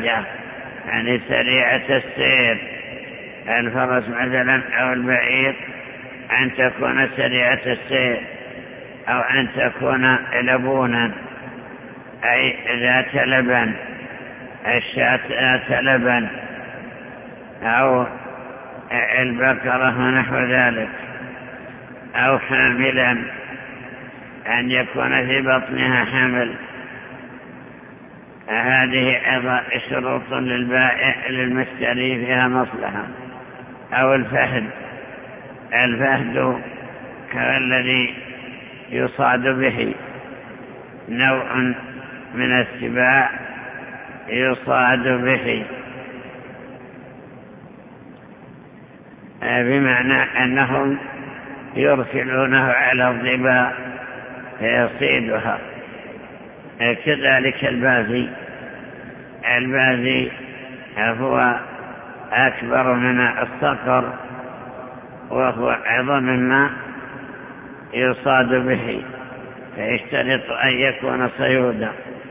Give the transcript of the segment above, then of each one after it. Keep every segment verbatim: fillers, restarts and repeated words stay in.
الحاجة، يعني سريعة السير، الفرس مثلا أو البعير أن تكون سريعة السير، أو أن تكون لبونا أي ذات لبن، الشاة ذات لبن، أو البقرة ونحو ذلك، أو حاملا أن يكون في بطنها حمل. هذه أيضا شروط للبائع للمشتري فيها مصلحة. أو الفهد، الفهد كالذي يصاد به، نوع من السباع يصاد به، بمعنى أنهم يرسلونه على الظباء فيصيدها. كذلك البازي، البازي هو أكبر من الصقر، وهو عظم ما يصاد به، فيشترط أن يكون صيودا.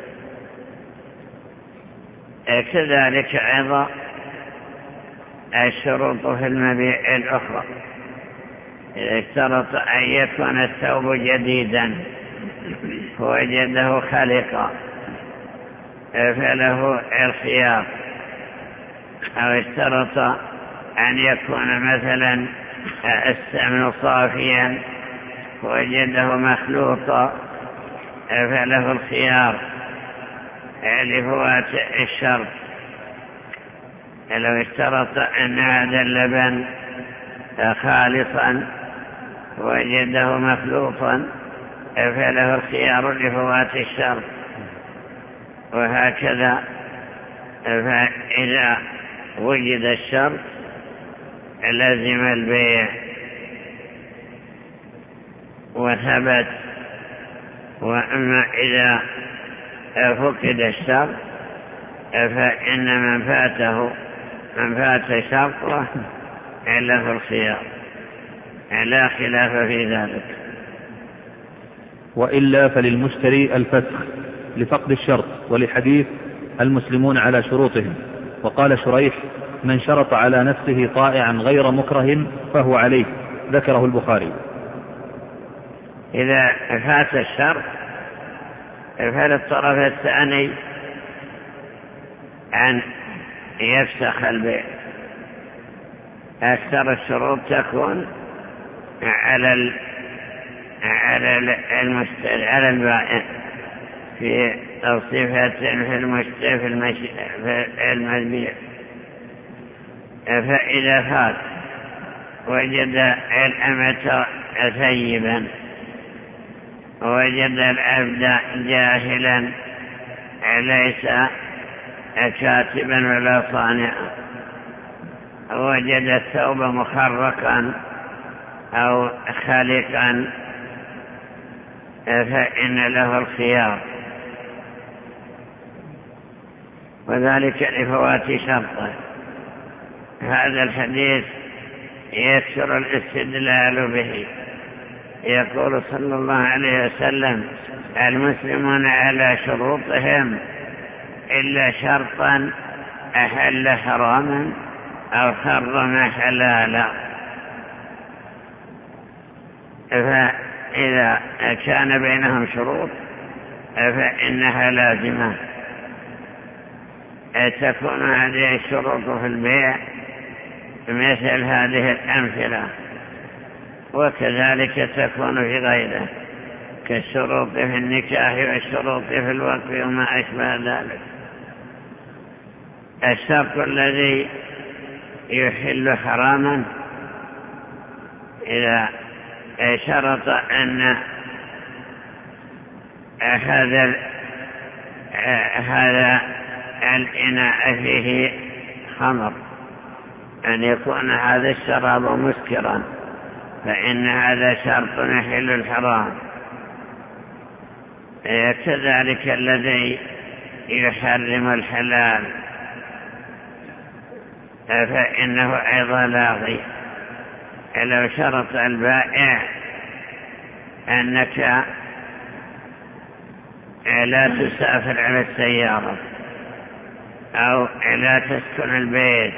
كذلك أيضا الشروط في المبيع الأخرى، اشترط أن يكون الثوب جديدا فوجده خلقا فله الخيار، أو اشترط أن يكون مثلا السمن صافيا فوجده مخلوطا فله الخيار لفوات الشرط. لو اشترط أن هذا اللبن خالصا وجده مخلوطا فله الخيار لفوات الشرط. وهكذا فإذا وجد الشرط لازم البيع وثبت. وأما إذا فقد الشرط فإن من فاته من فات شرطه له الخيار، لا خلاف في ذلك. وإلا فللمشتري الفسخ لفقد الشرط، ولحديث المسلمون على شروطهم. وقال شريح: من شرط على نفسه طائعا غير مكره فهو عليه، ذكره البخاري. إذا فات الشرط فللطرف الثاني أن يفسخ البيع. أكثر الشروط تكون على ال... على المشتري على البائع في صفة في المشتري في, المش... في المبيع. فإذا فات وجد الأمة ثيبا، وجد العبد جاهلا ليس كاتبا ولا صانعا، وجد الثوب مخرقا أو خالقا فإن له الخيار، وذلك لفوات شرطه. هذا الحديث يكثر الاستدلال به. يقول صلى الله عليه وسلم: المسلمون على شروطهم إلا شرطا أحل حراما أو حرم حلالا. فإذا كان بينهم شروط فإنها لازمة. تكون هذه الشروط في البيع مثل هذه الأمثلة، وكذلك تكون في غيره كالشروط في النكاح والشروط في الوقف وما أشبه ذلك. الشرط الذي يحل حراما إذا شرط أن هذا هذا الإناء فيه خمر، أن يكون هذا الشراب مسكرا، فإن هذا شرط يحل الحرام. كذلك الذي يحرم الحلال فإنه أيضا لاغي. لو شرط البائع أنك لا تسافر على السيارة أو لا تسكن البيت،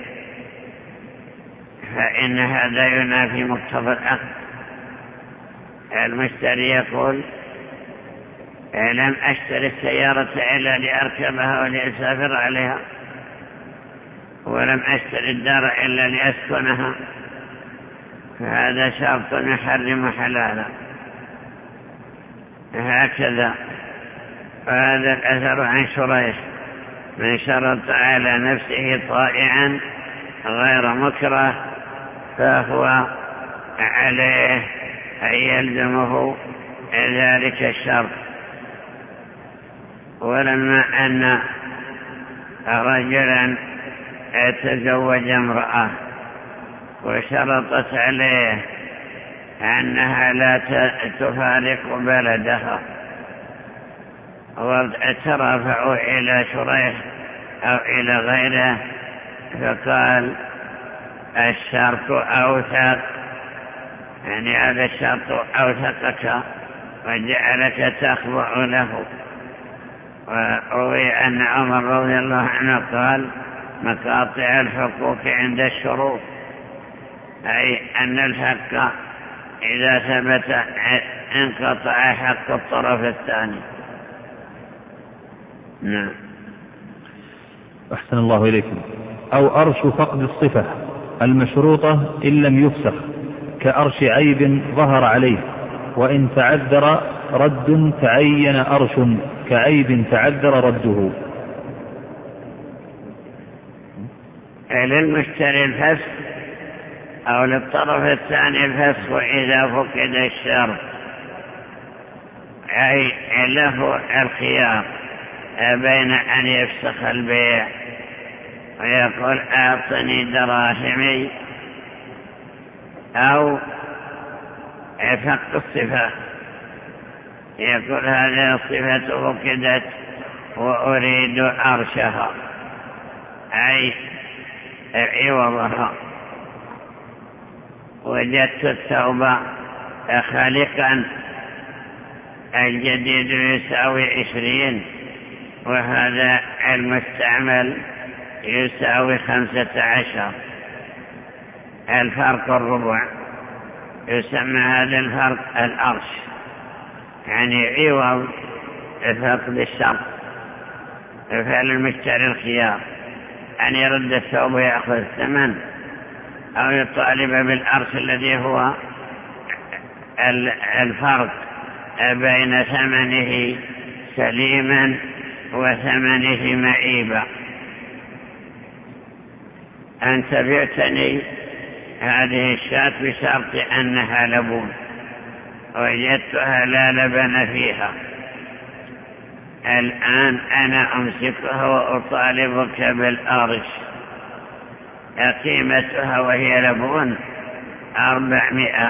فإن هذا ينافي مقتضى العقد. المشتري يقول لم أشتري السيارة إلا لأركبها ولأسافر عليها، ولم أشتري الدار إلا لأسكنها، فهذا شرط يحرم حلالا. هكذا هذا الأثر عن شريح: من شرط على نفسه طائعا غير مكره فهو عليه أن يلزمه ذلك الشرط. ولما أن رجلا تزوج امرأة وشرطت عليه أنها لا تفارق بلدها، وترافعوا إلى شريح أو إلى غيره، فقال الشرط أوثق، يعني هذا الشرط أوثقك وجعلك تخضع له. وروي أن عمر رضي الله عنه قال: مقاطع الحقوق عند الشروط، أي أن الحق إذا ثبت انقطع حق الطرف الثاني. نعم. أحسن الله إليكم. أو أرش فقد الصفة المشروطة إن لم يفسخ، كأرش عيب ظهر عليه وإن تعذر رد تعين أرش كعيب تعذر رده. للمشتري الفسخ أو للطرف الثاني الفسخ إذا فقد الشرط، أي له الخيار بين أن يفسخ البيع ويقول أعطني دراهمي، أو فقد الصفة، يقول هذه الصفة فقدت وأريد أرشها، أي عوضها. وجدت الثوب خالقا الجديد يساوي عشرين، وهذا المستعمل يساوي خمسة عشر، الفرق الربع، يسمى هذا الفرق الأرش، يعني عوض فقد الشرط. فللمشتري الخيار أن يرد الثوب ويأخذ الثمن، أو يطالب بالأرش الذي هو الفرق بين ثمنه سليما وثمنه معيبا. أنت بعتني هذه الشاة بشرط أنها لبون، وجدتها لا لبن فيها، الآن أنا أمسكها وأطالبك بالأرش، قيمتها وهي لبون أربعمائة،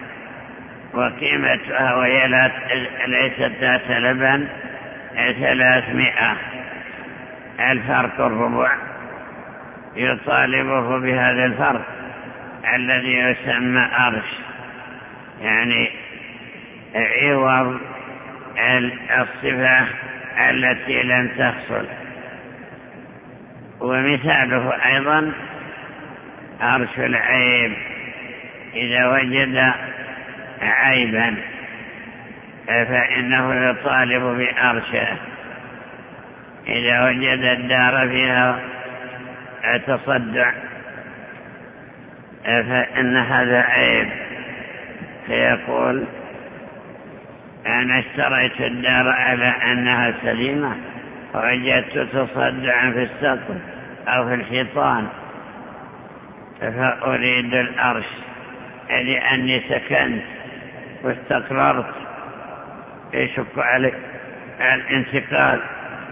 وقيمتها وهي ليست ذات لبن ثلاثمائة، الفرق الربع، يطالبه بهذا الفرق الذي يسمى أرش، يعني عوض الصفة التي لم تحصل. ومثاله أيضا أرش العيب، إذا وجد عيبا فإنه يطالب بأرشه. إذا وجد الدار فيها تصدع فإن هذا عيب، فيقول أنا اشتريت الدار على أنها سليمة ووجدت تصدعا في السقف أو في الحيطان، فأريد الأرش لأني سكنت واستقررت، يشك علي الانتقال.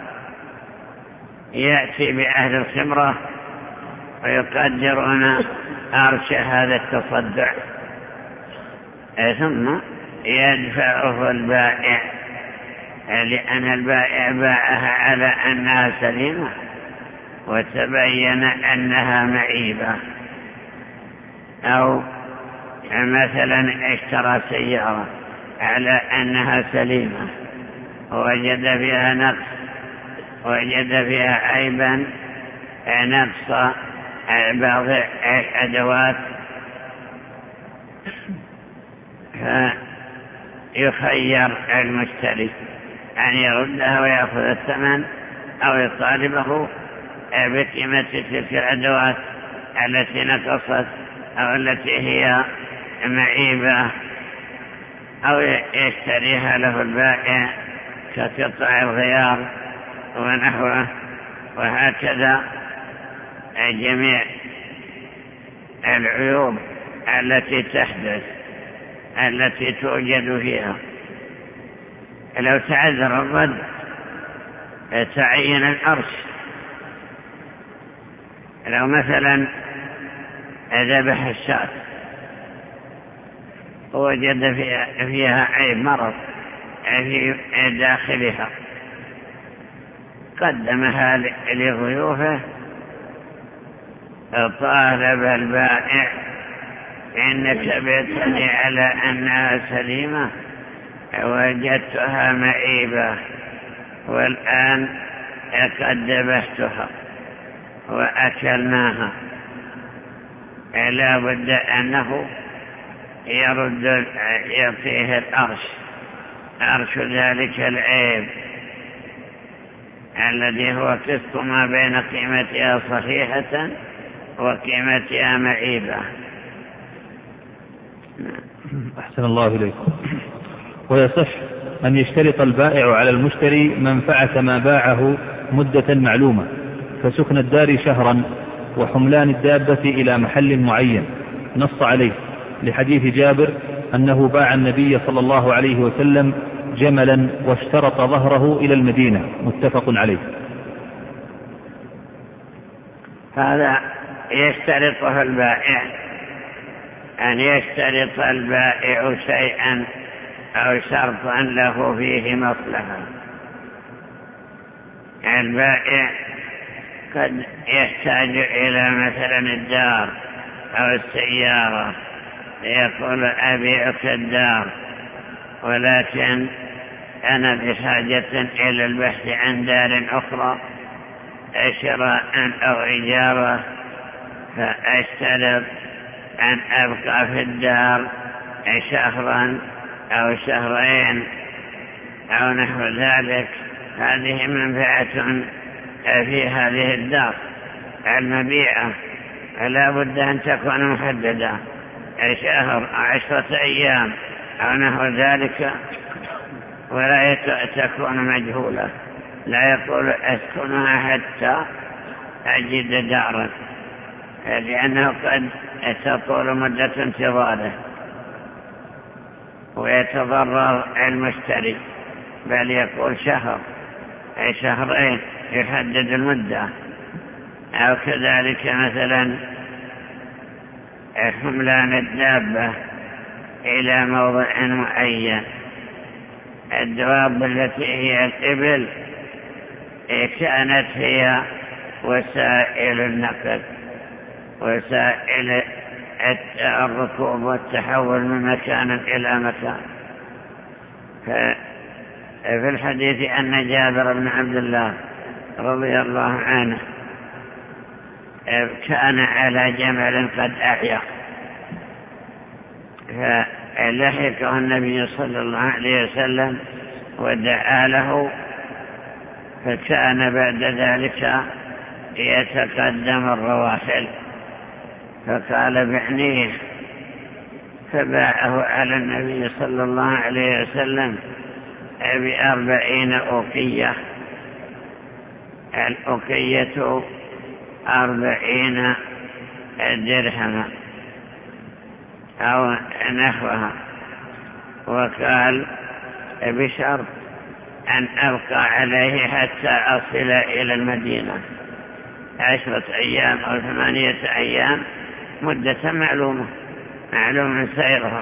يأتي بأهل الخبرة ويقدرون أرش هذا التصدع، ثم يدفعه البائع، لأن البائع باعها على أنها سليمة وتبين أنها معيبة. أو مثلا اشترى سيارة على أنها سليمة ووجد فيها نقص وجد فيها عيبا نقص بعض الأدوات فيخير المشتري أن يردها ويأخذ الثمن أو يطالبه بقيمة تلك الأدوات التي نقصت أو التي هي معيبة أو يشتريها له البائع كقطع الغيار ونحوه. وهكذا جميع العيوب التي تحدث التي توجد فيها. لو تعذر الرد تعين الأرش. لو مثلا ذبح الشاة ووجد فيها, فيها عيب مرض في داخلها قدمها لضيوفه طالب البائع إنك بيتني على أنها سليمة وجدتها معيبة والآن قد ذبحتها وأكلناها، لا بد أنه يرد يعطيه الأرش، أرش ذلك العيب الذي هو قسط ما بين قيمتها صحيحة وقيمتها معيبة. أحسن الله إليكم. ويصح أن يشترط البائع على المشتري منفعة ما باعه مدة معلومة كسكن الدار شهرا وحملان الدابة إلى محل معين نص عليه لحديث جابر أنه باع النبي صلى الله عليه وسلم جملا واشترط ظهره إلى المدينة متفق عليه. هذا يشترطه البائع، أن يشترط البائع شيئا أو شرطا له فيه مصلحة. البائع قد يحتاج إلى مثلا الدار أو السيارة، يقول أبيعك الدار ولكن أنا بحاجة إلى البحث عن دار أخرى شراء أو إجارة، فأشترط أن أبقى في الدار شهرا أو شهرين أو نحو ذلك. هذه منفعة في هذه الدار المبيعة، لا بد أن تكون محددة، شهر عشرة أيام أو نحو ذلك، ولا تكون مجهولة. لا يقول أسكنها حتى أجد دارا، لأنه قد تطول مدة انتظاره ويتضرر المشتري، بل يقول شهر أي شهرين يحدد المدة. أو كذلك مثلا حملان الدابة إلى موضع معين. الدواب التي هي الإبل كانت هي وسائل النقل، وسائل الركوب والتحول من مكان إلى مكان. في الحديث أن جابر بن عبد الله رضي الله عنه كان على جمل قد أعيا، فلحقه النبي صلى الله عليه وسلم ودعا له، فكان بعد ذلك يتقدم الرواحل، فقال بعنيه، فباعه على النبي صلى الله عليه وسلم بأربعين أوقية. الأوقية أربعين درهما أو نحوها، وقال بشرط أن أبقى عليه حتى أصل إلى المدينة، عشرة أيام أو ثمانية أيام، مدة معلومة معلوم سيرها.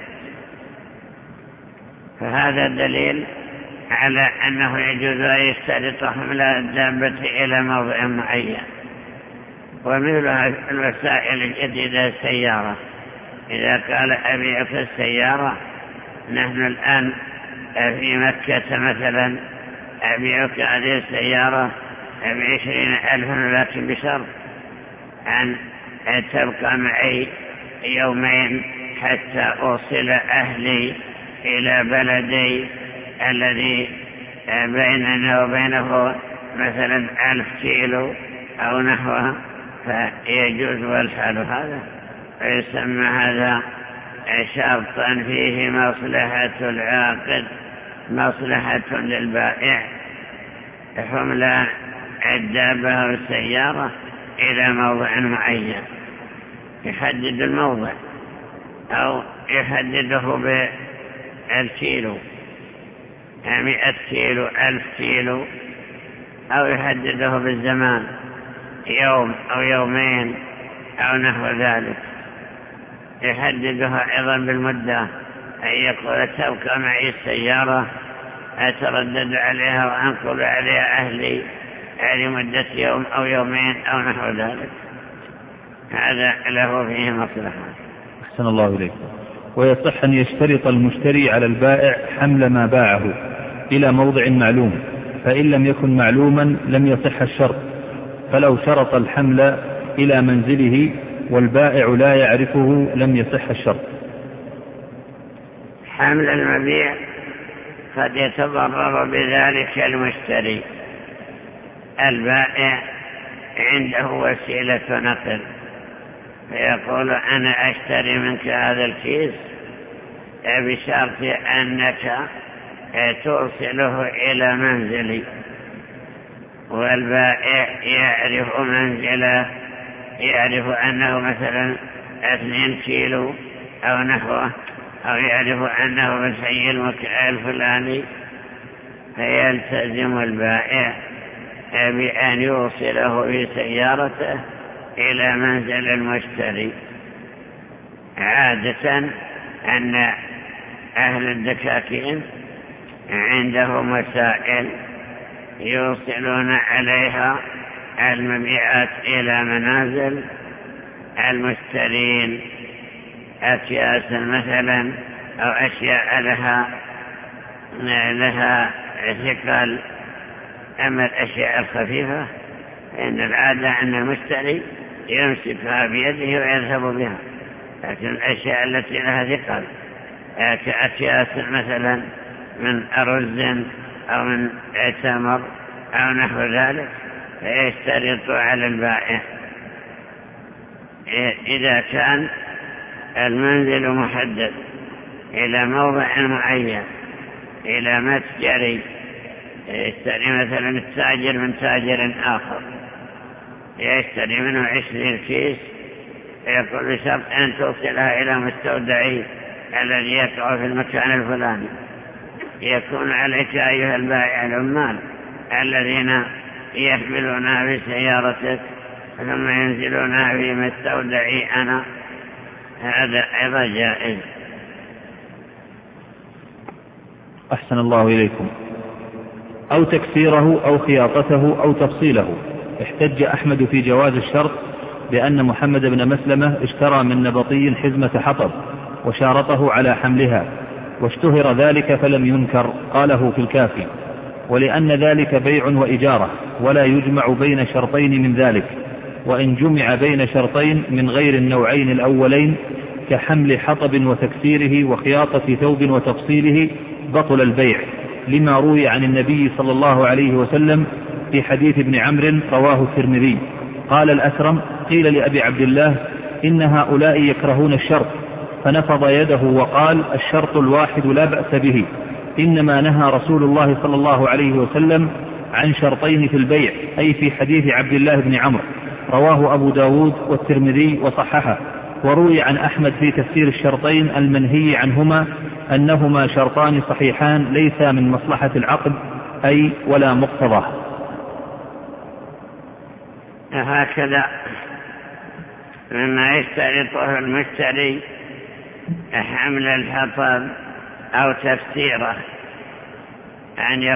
فهذا دليل على أنه يجوز أن يشترط حمل الدابة إلى موضع معين. ومثلها الوسائل الجديدة السيارة، إذا قال أبيعك السيارة، نحن الآن في مكة مثلا أبيعك هذه السيارة بعشرين ألفا، لكن بشرط أن تبقى معي يومين حتى أوصل أهلي إلى بلدي الذي بيننا وبينه مثلا ألف كيلو أو نحوه، فيجوز والحال هذا، ويسمى هذا شرطا فيه مصلحة العاقد مصلحة للبائع، حمل الدابة والسيارة إلى موضع معين، يحدد الموضع أو يحدده بالكيلو، مئة كيلو ألف كيلو، أو يحدده بالزمان يوم أو يومين أو نحو ذلك، يحددها أيضا بالمدة، أن يقول تبقى معي السيارة أتردد عليها وأنقل عليها أهلي لمدة يوم أو يومين أو نحو ذلك، هذا له فيه مصلحة. أحسن الله إليك. ويصح أن يشترط المشتري على البائع حمل ما باعه إلى موضع معلوم، فإن لم يكن معلوما لم يصح الشرط، فلو شرط الحمل إلى منزله والبائع لا يعرفه لم يصح الشرط. حمل المبيع قد يتضرر بذلك المشتري، البائع عنده وسيلة نقل، فيقول أنا أشتري منك هذا الكيس بشرط أنك توصله إلى منزلي، والبائع يعرف منزله، يعرف أنه مثلا اثنين كيلو أو نحوه، أو يعرف أنه بالحي الفلاني، فيلتزم البائع بأن يوصله بسيارته إلى منزل المشتري. عادة أن أهل الدكاكين عندهم وسائل يوصلون عليها المبيعات إلى منازل المشترين، أكياسا مثلا أو أشياء لها لها ثقل. أما الأشياء الخفيفة فإن العادة أن المشتري يمسكها بيده ويذهب بها، لكن الأشياء التي لها ثقل كأكياس مثلا من أرز أو من تمر أو نحو ذلك فيشترط على البائع إذا كان المنزل محدد إلى موضع معين، إلى متجر يشتري مثلا التاجر من تاجر آخر، يشتري منه عشرين كيس، يقول بشرط أن توصلها إلى مستودعي الذي يقع في المكان الفلاني. يكون عليك أيها البائع العمال الذين يحملونها بسيارتك ثم ينزلونها في مستودعي أنا، هذا أيضا جائز. أحسن الله إليكم. أو تكسيره أو خياطته أو تفصيله. احتج أحمد في جواز الشرط بأن محمد بن مسلمة اشترى من نبطي حزمة حطب وشارطه على حملها، واشتهر ذلك فلم ينكر، قاله في الكافي. ولأن ذلك بيع وإجارة ولا يجمع بين شرطين من ذلك، وإن جمع بين شرطين من غير النوعين الأولين كحمل حطب وتكسيره وخياطة ثوب وتفصيله بطل البيع، لما روي عن النبي صلى الله عليه وسلم في حديث ابن عمرو رواه الترمذي. قال الأسرم: قيل لأبي عبد الله إن هؤلاء يكرهون الشرط، فنفض يده وقال: الشرط الواحد لا بأس به، إنما نهى رسول الله صلى الله عليه وسلم عن شرطين في البيع، أي في حديث عبد الله بن عمرو، رواه أبو داود والترمذي وصححه. وروي عن أحمد في تفسير الشرطين المنهي عنهما أنهما شرطان صحيحان ليس من مصلحة العقد أي ولا مقتضاه. هكذا مما يشترطه المشتري حمل الحطب أو تفسيره، أن